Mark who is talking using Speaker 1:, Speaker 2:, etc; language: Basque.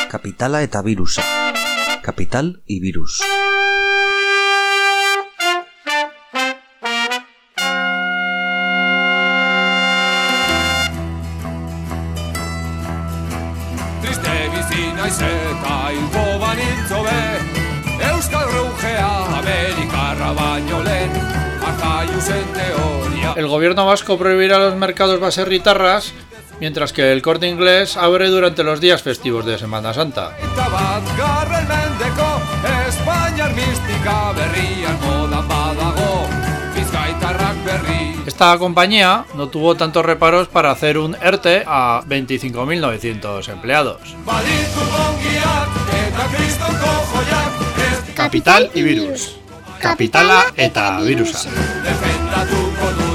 Speaker 1: Kapitala eta birusa. Kapital y virus.
Speaker 2: Triste bizi naiz eta hilko banintzo be, Euskal Rugea Amerikarra baino lehen, Arjaiusen teoria.
Speaker 3: El gobierno vasco prohibirá los mercados baserritarras, mientras que el Corte Inglés abre durante los días festivos de Semana Santa. Esta compañía no tuvo tantos reparos para hacer un ERTE a 25.900 empleados. Kapital y virus. Kapitala eta virusa.